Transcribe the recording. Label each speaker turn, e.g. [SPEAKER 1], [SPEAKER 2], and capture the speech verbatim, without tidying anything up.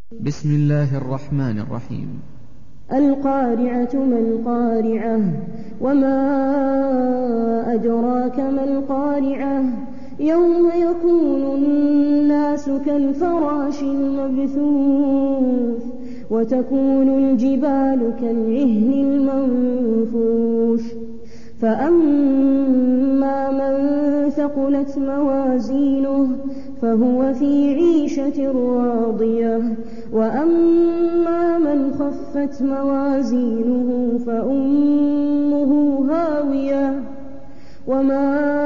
[SPEAKER 1] بسم الله الرحمن الرحيم.
[SPEAKER 2] القارعة ما القارعة وما أدراك ما القارعة يوم يكون الناس كالفراش المبثوث وتكون الجبال كالعهن المنفوش فأما من ثقلت موازينه فهو في عيشة راضية وأما من خفت موازينه فأمه هاوية وما